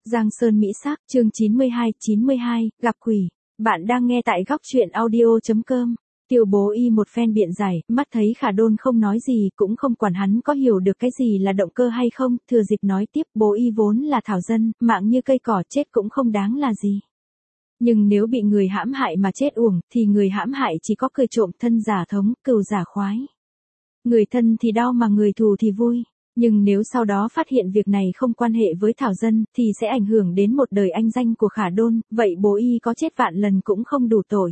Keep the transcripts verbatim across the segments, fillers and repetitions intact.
Giang Sơn Mỹ Sắc, chương chín mươi hai, chín mươi hai, gặp quỷ. Bạn đang nghe tại góc truyện audio chấm com. Tiêu Bố Y một phen biện giải, mắt thấy Khả Đôn không nói gì, cũng không quản hắn có hiểu được cái gì là động cơ hay không, thừa dịp nói tiếp, Bố Y vốn là thảo dân, mạng như cây cỏ, chết cũng không đáng là gì. Nhưng nếu bị người hãm hại mà chết uổng, thì người hãm hại chỉ có cười trộm, thân giả thống, cừu giả khoái. Người thân thì đau mà người thù thì vui. Nhưng nếu sau đó phát hiện việc này không quan hệ với thảo dân, thì sẽ ảnh hưởng đến một đời anh danh của Khả Đôn, vậy Bố Y có chết vạn lần cũng không đủ tội.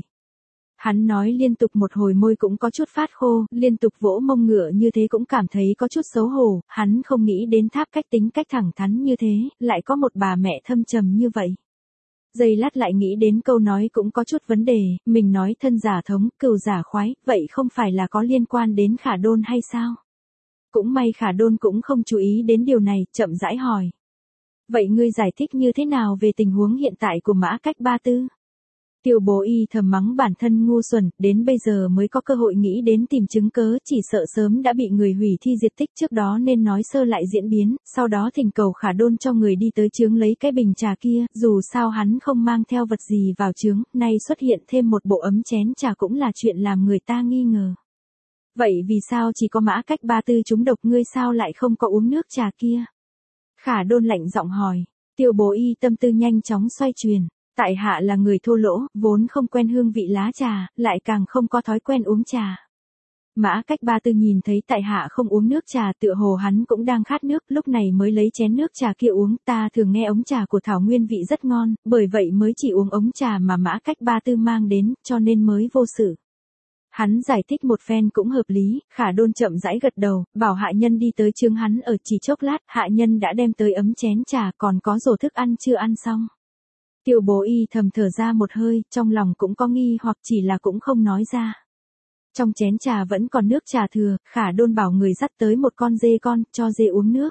Hắn nói liên tục một hồi, môi cũng có chút phát khô, liên tục vỗ mông ngựa như thế cũng cảm thấy có chút xấu hổ, hắn không nghĩ đến Tháp Cách tính cách thẳng thắn như thế, lại có một bà mẹ thâm trầm như vậy. Giây lát lại nghĩ đến câu nói cũng có chút vấn đề, mình nói thân giả thống, cừu giả khoái, vậy không phải là có liên quan đến Khả Đôn hay sao? Cũng may Khả Đôn cũng không chú ý đến điều này, chậm rãi hỏi. Vậy ngươi giải thích như thế nào về tình huống hiện tại của Mã Cách Ba Tư? Tiêu Bố Y thầm mắng bản thân ngu xuẩn, đến bây giờ mới có cơ hội nghĩ đến tìm chứng cớ, chỉ sợ sớm đã bị người hủy thi diệt tích, trước đó nên nói sơ lại diễn biến, sau đó thỉnh cầu Khả Đôn cho người đi tới chướng lấy cái bình trà kia, dù sao hắn không mang theo vật gì vào chướng, nay xuất hiện thêm một bộ ấm chén trà cũng là chuyện làm người ta nghi ngờ. Vậy vì sao chỉ có Mã Cách Ba Tư trúng độc, ngươi sao lại không có uống nước trà kia? Khả Đôn lạnh giọng hỏi. Tiêu Bố Y tâm tư nhanh chóng xoay chuyển. Tại hạ là người thô lỗ, vốn không quen hương vị lá trà, lại càng không có thói quen uống trà. Mã Cách Ba Tư nhìn thấy tại hạ không uống nước trà, tựa hồ hắn cũng đang khát nước, lúc này mới lấy chén nước trà kia uống. Ta thường nghe ống trà của Thảo Nguyên vị rất ngon, bởi vậy mới chỉ uống ống trà mà Mã Cách Ba Tư mang đến, cho nên mới vô sự. Hắn giải thích một phen cũng hợp lý, Khả Đôn chậm rãi gật đầu, bảo hạ nhân đi tới chướng hắn ở, chỉ chốc lát, hạ nhân đã đem tới ấm chén trà, còn có rổ thức ăn chưa ăn xong. Tiêu Bố Y thầm thở ra một hơi, trong lòng cũng có nghi hoặc chỉ là cũng không nói ra. Trong chén trà vẫn còn nước trà thừa, Khả Đôn bảo người dắt tới một con dê con, cho dê uống nước.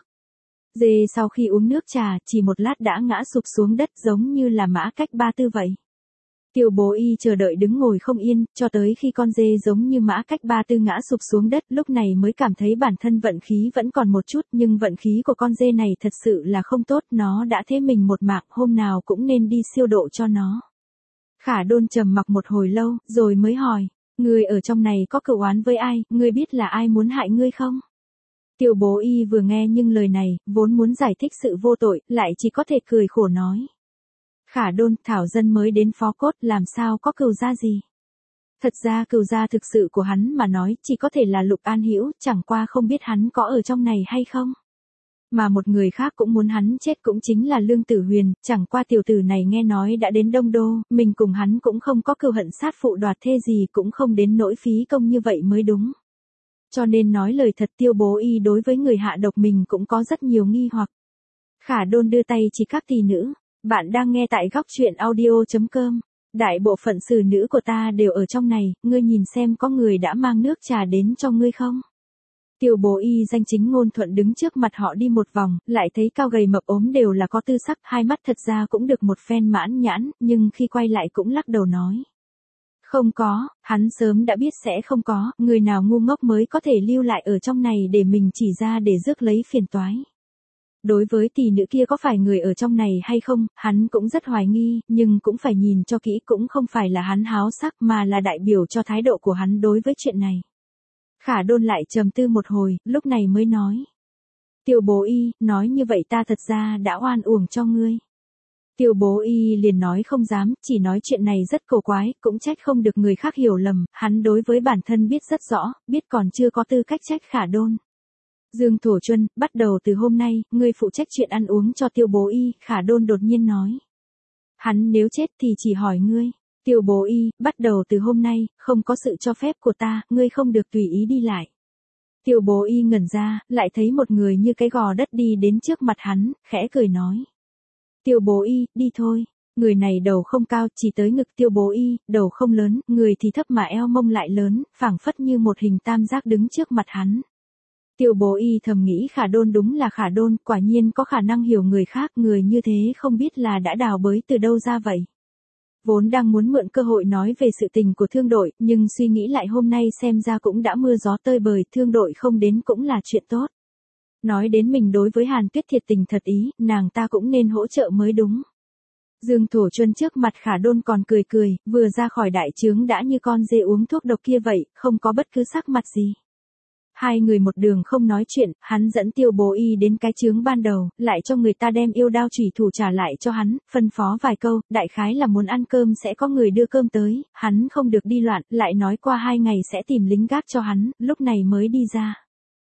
Dê sau khi uống nước trà, chỉ một lát đã ngã sụp xuống đất giống như là Mã Cách Ba Tư vậy. Tiêu Bố Y chờ đợi đứng ngồi không yên, cho tới khi con dê giống như Mã Cách Ba Tư ngã sụp xuống đất, lúc này mới cảm thấy bản thân vận khí vẫn còn một chút, nhưng vận khí của con dê này thật sự là không tốt, nó đã thế mình một mạng, hôm nào cũng nên đi siêu độ cho nó. Khả Đôn trầm mặc một hồi lâu, rồi mới hỏi, ngươi ở trong này có cựu oán với ai, ngươi biết là ai muốn hại ngươi không? Tiêu Bố Y vừa nghe nhưng lời này, vốn muốn giải thích sự vô tội, lại chỉ có thể cười khổ nói. Khả Đôn, thảo dân mới đến phó cốt, làm sao có cừu gia gì? Thật ra cừu gia thực sự của hắn mà nói, chỉ có thể là Lục An Hữu, chẳng qua không biết hắn có ở trong này hay không. Mà một người khác cũng muốn hắn chết cũng chính là Lương Tử Huyền, chẳng qua tiểu tử này nghe nói đã đến Đông Đô, mình cùng hắn cũng không có cừu hận sát phụ đoạt thê gì, cũng không đến nỗi phí công như vậy mới đúng. Cho nên nói lời thật, Tiêu Bố Y đối với người hạ độc mình cũng có rất nhiều nghi hoặc. Khả Đôn đưa tay chỉ các tỷ nữ. Bạn đang nghe tại góc truyện audio chấm com. Đại bộ phận xử nữ của ta đều ở trong này, ngươi nhìn xem có người đã mang nước trà đến cho ngươi không? Tiêu Bố Y danh chính ngôn thuận đứng trước mặt họ đi một vòng, lại thấy cao gầy mập ốm đều là có tư sắc, hai mắt thật ra cũng được một phen mãn nhãn, nhưng khi quay lại cũng lắc đầu nói. Không có, hắn sớm đã biết sẽ không có, người nào ngu ngốc mới có thể lưu lại ở trong này để mình chỉ ra để rước lấy phiền toái. Đối với tỷ nữ kia có phải người ở trong này hay không, hắn cũng rất hoài nghi, nhưng cũng phải nhìn cho kỹ, cũng không phải là hắn háo sắc mà là đại biểu cho thái độ của hắn đối với chuyện này. Khả Đôn lại trầm tư một hồi, lúc này mới nói. Tiêu Bố Y, nói như vậy ta thật ra đã oan uổng cho ngươi. Tiêu Bố Y liền nói không dám, chỉ nói chuyện này rất cổ quái, cũng trách không được người khác hiểu lầm, hắn đối với bản thân biết rất rõ, biết còn chưa có tư cách trách Khả Đôn. Dương Thổ Chuân, bắt đầu từ hôm nay, ngươi phụ trách chuyện ăn uống cho Tiêu Bố Y, Khả Đôn đột nhiên nói. Hắn nếu chết thì chỉ hỏi ngươi. Tiêu Bố Y, bắt đầu từ hôm nay, không có sự cho phép của ta, ngươi không được tùy ý đi lại. Tiêu Bố Y ngẩn ra, lại thấy một người như cái gò đất đi đến trước mặt hắn, khẽ cười nói. Tiêu Bố Y, đi thôi. Người này đầu không cao, chỉ tới ngực Tiêu Bố Y, đầu không lớn, người thì thấp mà eo mông lại lớn, phảng phất như một hình tam giác đứng trước mặt hắn. Tiêu Bố Y thầm nghĩ Khả Đôn đúng là Khả Đôn, quả nhiên có khả năng hiểu người khác, người như thế không biết là đã đào bới từ đâu ra vậy. Vốn đang muốn mượn cơ hội nói về sự tình của thương đội, nhưng suy nghĩ lại hôm nay xem ra cũng đã mưa gió tơi bời, thương đội không đến cũng là chuyện tốt. Nói đến mình đối với Hàn Tuyết thiệt tình thật ý, nàng ta cũng nên hỗ trợ mới đúng. Dương Thổ Chuân trước mặt Khả Đôn còn cười cười, vừa ra khỏi đại trướng đã như con dê uống thuốc độc kia vậy, không có bất cứ sắc mặt gì. Hai người một đường không nói chuyện, hắn dẫn Tiêu Bố Y đến cái trướng ban đầu, lại cho người ta đem yêu đao chủy thủ trả lại cho hắn, phân phó vài câu, đại khái là muốn ăn cơm sẽ có người đưa cơm tới, hắn không được đi loạn, lại nói qua hai ngày sẽ tìm lính gác cho hắn, lúc này mới đi ra.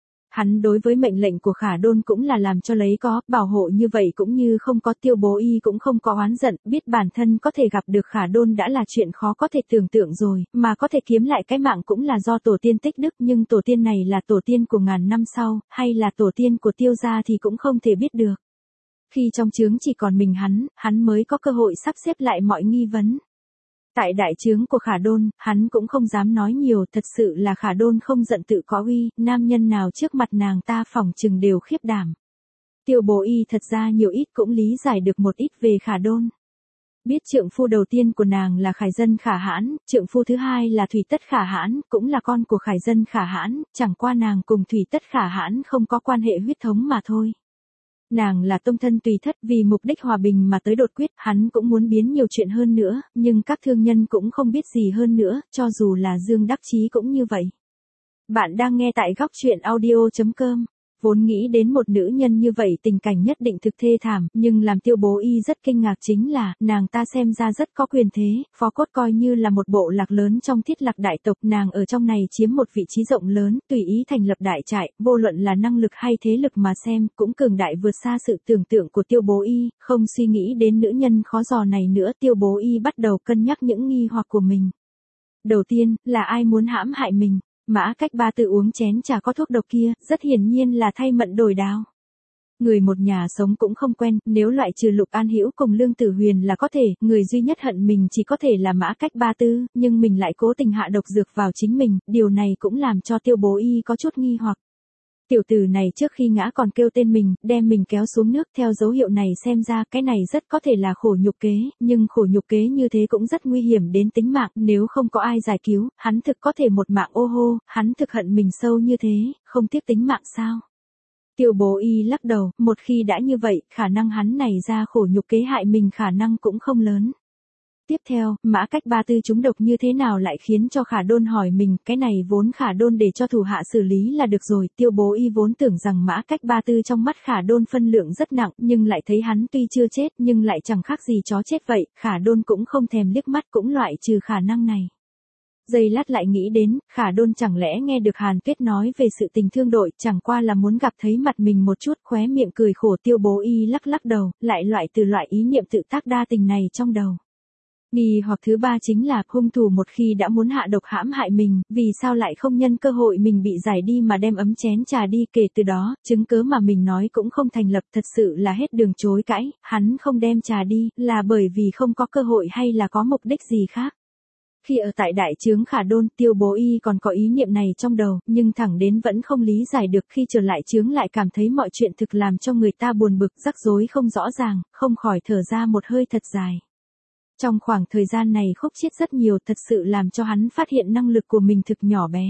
Hắn đối với mệnh lệnh của Khả Đôn cũng là làm cho lấy có, bảo hộ như vậy cũng như không có. Tiêu Bố Y cũng không có oán giận, biết bản thân có thể gặp được Khả Đôn đã là chuyện khó có thể tưởng tượng rồi, mà có thể kiếm lại cái mạng cũng là do tổ tiên tích đức, nhưng tổ tiên này là tổ tiên của ngàn năm sau, hay là tổ tiên của Tiêu gia thì cũng không thể biết được. Khi trong trướng chỉ còn mình hắn, hắn mới có cơ hội sắp xếp lại mọi nghi vấn. Tại đại trướng của Khả Đôn, hắn cũng không dám nói nhiều, thật sự là Khả Đôn không giận tự có uy, nam nhân nào trước mặt nàng ta phỏng chừng đều khiếp đảm. Tiêu Bố Y thật ra nhiều ít cũng lý giải được một ít về Khả Đôn. Biết trượng phu đầu tiên của nàng là Khải Dân Khả Hãn, trượng phu thứ hai là Thủy Tất Khả Hãn, cũng là con của Khải Dân Khả Hãn, chẳng qua nàng cùng Thủy Tất Khả Hãn không có quan hệ huyết thống mà thôi. Nàng là tông thân Tùy Thất, vì mục đích hòa bình mà tới đột quyết, hắn cũng muốn biến nhiều chuyện hơn nữa, nhưng các thương nhân cũng không biết gì hơn nữa, cho dù là Dương Đắc Chí cũng như vậy. Bạn đang nghe tại góc truyện audio chấm com. Vốn nghĩ đến một nữ nhân như vậy tình cảnh nhất định thực thê thảm, nhưng làm Tiêu Bố Y rất kinh ngạc chính là, nàng ta xem ra rất có quyền thế, phó cốt coi như là một bộ lạc lớn trong thiết lạc đại tộc, nàng ở trong này chiếm một vị trí rộng lớn, tùy ý thành lập đại trại, vô luận là năng lực hay thế lực mà xem, cũng cường đại vượt xa sự tưởng tượng của Tiêu Bố Y, không suy nghĩ đến nữ nhân khó dò này nữa, Tiêu Bố Y bắt đầu cân nhắc những nghi hoặc của mình. Đầu tiên, là ai muốn hãm hại mình? Mã Cách Ba tự uống chén trà có thuốc độc kia, rất hiển nhiên là thay mận đổi đao. Người một nhà sống cũng không quen, nếu loại trừ Lục An Hữu cùng Lương Tử Huyền là có thể, người duy nhất hận mình chỉ có thể là Mã Cách Ba Tư, nhưng mình lại cố tình hạ độc dược vào chính mình, điều này cũng làm cho Tiêu Bố Y có chút nghi hoặc. Tiểu tử này trước khi ngã còn kêu tên mình, đem mình kéo xuống nước, theo dấu hiệu này xem ra cái này rất có thể là khổ nhục kế, nhưng khổ nhục kế như thế cũng rất nguy hiểm đến tính mạng, nếu không có ai giải cứu, hắn thực có thể một mạng ô hô, hắn thực hận mình sâu như thế, không tiếc tính mạng sao? Tiêu Bố Y lắc đầu, một khi đã như vậy, khả năng hắn này ra khổ nhục kế hại mình khả năng cũng không lớn. Tiếp theo, Mã Cách Ba Tư trúng độc như thế nào lại khiến cho Khả Đôn hỏi mình, cái này vốn Khả Đôn để cho thủ hạ xử lý là được rồi, Tiêu Bố Y vốn tưởng rằng Mã Cách Ba Tư trong mắt Khả Đôn phân lượng rất nặng, nhưng lại thấy hắn tuy chưa chết nhưng lại chẳng khác gì chó chết vậy, Khả Đôn cũng không thèm liếc mắt cũng loại trừ khả năng này. Giây lát lại nghĩ đến, Khả Đôn chẳng lẽ nghe được Hàn Tuyết nói về sự tình thương đội, chẳng qua là muốn gặp thấy mặt mình một chút, khóe miệng cười khổ. Tiêu Bố Y lắc lắc đầu, lại loại từ loại ý niệm tự tác đa tình này trong đầu. Nghi hoặc thứ ba chính là, hung thủ một khi đã muốn hạ độc hãm hại mình, vì sao lại không nhân cơ hội mình bị giải đi mà đem ấm chén trà đi, kể từ đó, chứng cớ mà mình nói cũng không thành lập, thật sự là hết đường chối cãi, hắn không đem trà đi, là bởi vì không có cơ hội hay là có mục đích gì khác. Khi ở tại đại trướng Khả Đôn, Tiêu Bố Y còn có ý niệm này trong đầu, nhưng thẳng đến vẫn không lý giải được, khi trở lại trướng lại cảm thấy mọi chuyện thực làm cho người ta buồn bực, rắc rối không rõ ràng, không khỏi thở ra một hơi thật dài. Trong khoảng thời gian này khúc chiết rất nhiều, thật sự làm cho hắn phát hiện năng lực của mình thực nhỏ bé.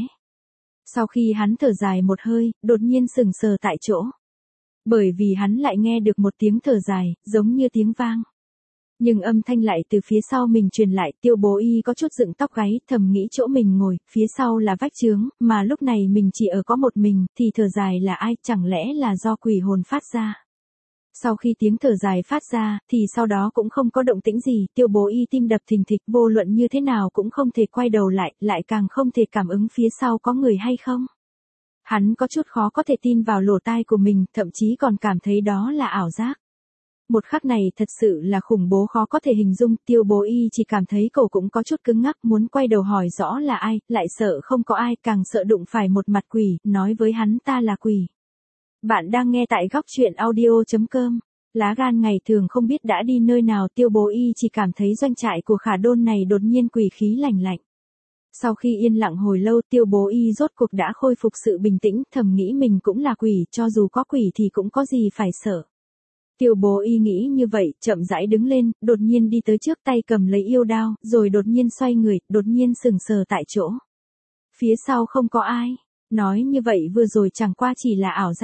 Sau khi hắn thở dài một hơi, đột nhiên sững sờ tại chỗ. Bởi vì hắn lại nghe được một tiếng thở dài, giống như tiếng vang. Nhưng âm thanh lại từ phía sau mình truyền lại, Tiêu Bố Y có chút dựng tóc gáy, thầm nghĩ chỗ mình ngồi, phía sau là vách trướng, mà lúc này mình chỉ ở có một mình, thì thở dài là ai, chẳng lẽ là do quỷ hồn phát ra. Sau khi tiếng thở dài phát ra, thì sau đó cũng không có động tĩnh gì, Tiêu Bố Y tim đập thình thịch, vô luận như thế nào cũng không thể quay đầu lại, lại càng không thể cảm ứng phía sau có người hay không. Hắn có chút khó có thể tin vào lỗ tai của mình, thậm chí còn cảm thấy đó là ảo giác. Một khắc này thật sự là khủng bố khó có thể hình dung, Tiêu Bố Y chỉ cảm thấy cổ cũng có chút cứng ngắc, muốn quay đầu hỏi rõ là ai, lại sợ không có ai, càng sợ đụng phải một mặt quỷ, nói với hắn ta là quỷ. Bạn đang nghe tại góc truyện audio chấm com. Lá gan ngày thường không biết đã đi nơi nào, Tiêu Bố Y chỉ cảm thấy doanh trại của Khả Đôn này đột nhiên quỷ khí lạnh lạnh. Sau khi yên lặng hồi lâu, Tiêu Bố Y rốt cuộc đã khôi phục sự bình tĩnh, thầm nghĩ mình cũng là quỷ, cho dù có quỷ thì cũng có gì phải sợ. Tiêu Bố Y nghĩ như vậy, chậm rãi đứng lên, đột nhiên đi tới trước, tay cầm lấy yêu đao, rồi đột nhiên xoay người, đột nhiên sững sờ tại chỗ. Phía sau không có ai. Nói như vậy vừa rồi chẳng qua chỉ là ảo giác.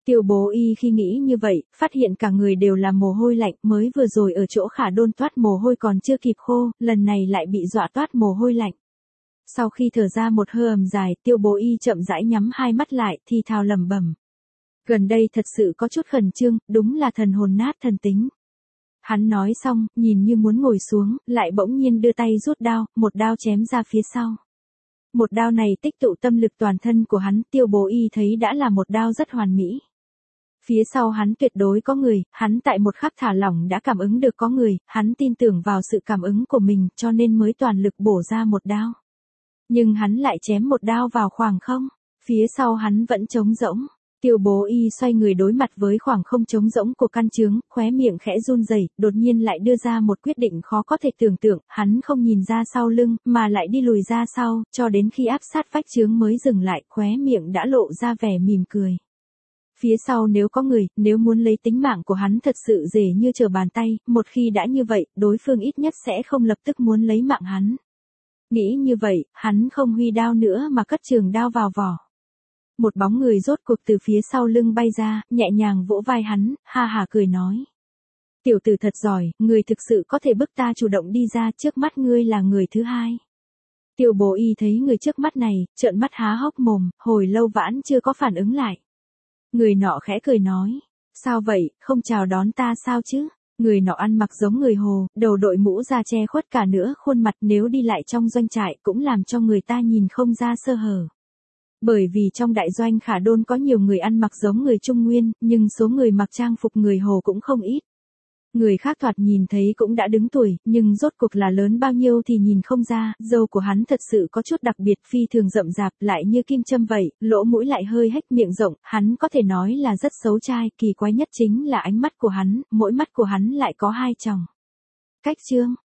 Tiêu Bố Y khi nghĩ như vậy, phát hiện cả người đều là mồ hôi lạnh, mới vừa rồi ở chỗ Khả Đôn toát mồ hôi còn chưa kịp khô, lần này lại bị dọa toát mồ hôi lạnh. Sau khi thở ra một hơi ầm dài, Tiêu Bố Y chậm rãi nhắm hai mắt lại, thì thào lẩm bẩm. Gần đây thật sự có chút khẩn trương, đúng là thần hồn nát thần tính. Hắn nói xong, nhìn như muốn ngồi xuống, lại bỗng nhiên đưa tay rút đao, một đao chém ra phía sau. Một đao này tích tụ tâm lực toàn thân của hắn, Tiêu Bố Y thấy đã là một đao rất hoàn mỹ. Phía sau hắn tuyệt đối có người, hắn tại một khắc thả lỏng đã cảm ứng được có người, hắn tin tưởng vào sự cảm ứng của mình cho nên mới toàn lực bổ ra một đao. Nhưng hắn lại chém một đao vào khoảng không, phía sau hắn vẫn trống rỗng. Tiêu Bố Y xoay người đối mặt với khoảng không trống rỗng của căn trướng, khóe miệng khẽ run rẩy, đột nhiên lại đưa ra một quyết định khó có thể tưởng tượng, hắn không nhìn ra sau lưng, mà lại đi lùi ra sau, cho đến khi áp sát vách trướng mới dừng lại, khóe miệng đã lộ ra vẻ mỉm cười. Phía sau nếu có người, nếu muốn lấy tính mạng của hắn thật sự dễ như trở bàn tay, một khi đã như vậy, đối phương ít nhất sẽ không lập tức muốn lấy mạng hắn. Nghĩ như vậy, hắn không huy đao nữa mà cất trường đao vào vỏ. Một bóng người rốt cuộc từ phía sau lưng bay ra, nhẹ nhàng vỗ vai hắn, ha ha cười nói. Tiểu tử thật giỏi, người thực sự có thể bức ta chủ động đi ra, trước mắt ngươi là người thứ hai. Tiêu Bố Y thấy người trước mắt này, trợn mắt há hốc mồm, hồi lâu vãn chưa có phản ứng lại. Người nọ khẽ cười nói, sao vậy, không chào đón ta sao chứ? Người nọ ăn mặc giống người Hồ, đầu đội mũ da che khuất cả nửa khuôn mặt, nếu đi lại trong doanh trại cũng làm cho người ta nhìn không ra sơ hở. Bởi vì trong đại doanh Khả Đôn có nhiều người ăn mặc giống người Trung Nguyên, nhưng số người mặc trang phục người Hồ cũng không ít. Người khác thoạt nhìn thấy cũng đã đứng tuổi, nhưng rốt cuộc là lớn bao nhiêu thì nhìn không ra, râu của hắn thật sự có chút đặc biệt, phi thường rậm rạp, lại như kim châm vậy, lỗ mũi lại hơi hếch, miệng rộng, hắn có thể nói là rất xấu trai, kỳ quái nhất chính là ánh mắt của hắn, mỗi mắt của hắn lại có hai tròng. Cách chương